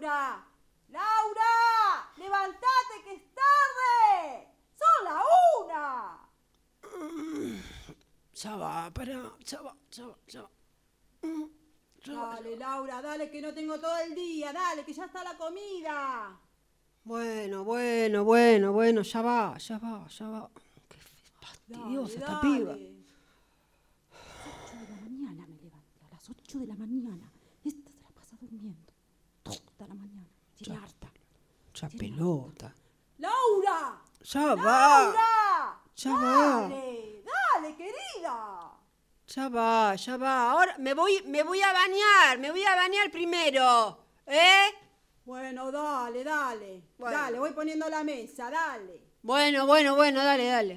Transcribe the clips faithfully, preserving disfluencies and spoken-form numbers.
Laura! ¡Laura! ¡Levantate que es tarde! ¡Son la una! Ya va, pará, ya va, ya va, ya va. Ya va, Dale, ya va. Laura, dale que no tengo todo el día, dale que ya está la comida. Bueno, bueno, bueno, bueno, ya va, ya va, ya va. Qué fastidiosa Dale, esta dale. piba. ocho de la mañana me levanté, a las ocho de la mañana. Esta se la pasa durmiendo toda la mañana. Tiene harta. Ya pelota. ¡Laura! Ya va. ¡Laura! Ya dale, dale, querida. Ya va, ya va. Ahora me voy, me voy a bañar, me voy a bañar primero. ¿Eh? Bueno, dale, dale. Bueno. Dale, voy poniendo la mesa, dale. Bueno, bueno, bueno, dale, dale.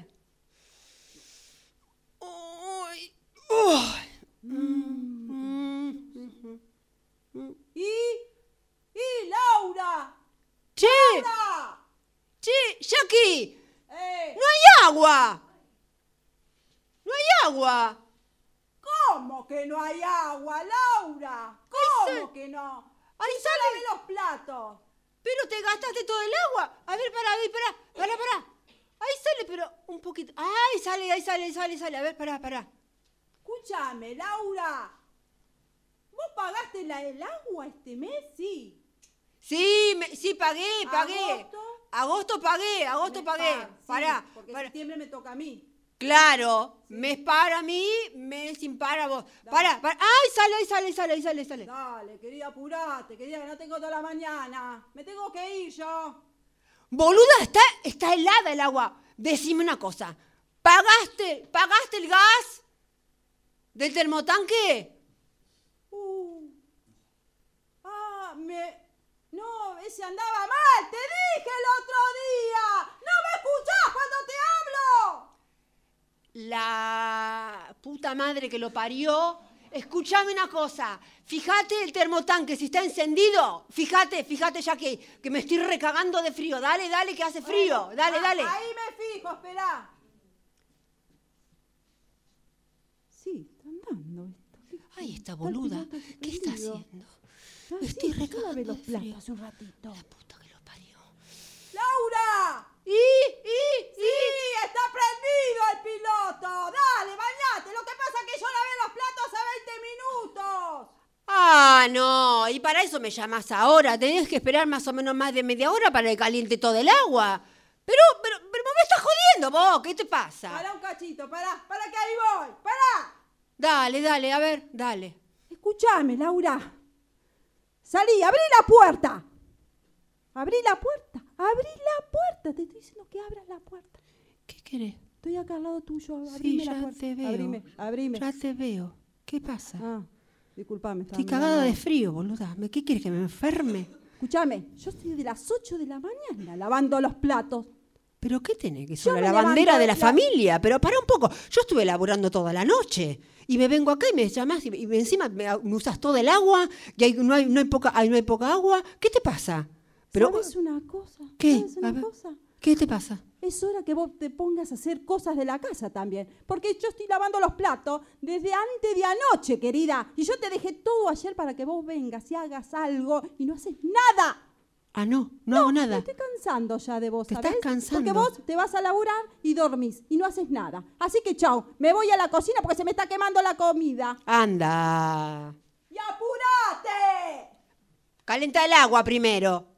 Uy, uy. Mm. ¿Y? ¿Y, Laura? ¡Che! ¡Laura! ¡Che! ¡Jackie! Eh, ¡No hay agua! ¡No hay agua! ¿Cómo que no hay agua, Laura? ¿Cómo Ahí que no? Ahí Si yo sale. lavé los platos. Pero te gastaste todo el agua. A ver, pará, a ver, pará, pará, pará. Ahí sale, pero un poquito. Ahí sale, ahí sale, ahí sale, ahí sale. A ver, pará, pará. Escúchame, Laura. ¿Vos pagaste la, el agua este mes? Sí. Sí, me, sí, pagué, pagué. ¿Agosto? Agosto pagué, agosto Mes pagué. par, sí, Pará, porque pará. septiembre me toca a mí. Claro, mes para mí, mes impar a vos. Pará, pará. Ahí sale, ahí sale, ahí sale, ahí sale, ahí sale. Dale, querida, apurate, querida, que no tengo toda la mañana. Me tengo que ir yo. Boluda, está, está helada el agua. Decime una cosa. ¿Pagaste, pagaste el gas del termotanque? Uh. Ah, me... No, ese andaba mal, te dije el otro día. ¿No me escuchás cuando te hablo? La puta madre que lo parió. Escúchame una cosa. Fíjate el termotanque, si está encendido. Fíjate, fíjate ya que, que me estoy recagando de frío. Dale, dale, que hace frío. Bueno, Dale, a- dale. Ahí me fijo, esperá. Sí, está andando esto. Ay, esta boluda. ¿Qué está haciendo? Me estoy recagando los de frío. platos hace un ratito. La puta que lo parió. ¡Laura! ¡Y, y, ¡Sí! ¡Está prendido el piloto! ¡Dale, bañate! Lo que pasa es que yo lavé los platos hace veinte minutos. Ah, no. Y para eso me llamás ahora. Tenés que esperar más o menos más de media hora para que caliente todo el agua. Pero, pero, pero me estás jodiendo vos. ¿Qué te pasa? Pará un cachito, pará, pará que ahí voy, pará. Dale, dale, a ver, dale. Escúchame, Laura. Salí, abrí la puerta. Abrí la puerta, abrí la puerta. Te estoy diciendo que abras la puerta. ¿Qué querés? Estoy acá al lado tuyo, abrime Sí, la ya puerta. te veo. Abrime, abrime. Ya te veo. ¿Qué pasa? Ah, disculpame. Estoy cagada de frío, boluda. ¿Me- ¿Qué quieres, que me enferme? Escúchame, yo estoy de las ocho de la mañana lavando los platos. ¿Pero qué tenés? Que Yo soy la me lavandera levanto de la, la- familia. Pero para un poco. Yo estuve laburando toda la noche. Y me vengo acá y me llamás y, y encima me, me usas todo el agua. Y hay, no, hay, no, hay poca, hay, no hay poca agua. ¿Qué te pasa? Pero, ¿Sabes una cosa? ¿Qué? ¿Sabes A una ver. cosa? ¿Qué te pasa? Es hora que vos te pongas a hacer cosas de la casa también. Porque yo estoy lavando los platos desde antes de anoche, querida. Y yo te dejé todo ayer para que vos vengas y hagas algo y no haces nada. Ah, no, no, hago nada. Me estoy cansando ya de vos, Te ¿sabés? estás cansando. Porque vos te vas a laburar y dormís y no haces nada. Así que chao, me voy a la cocina porque se me está quemando la comida. Anda. ¡Y apurate! Calenta el agua primero.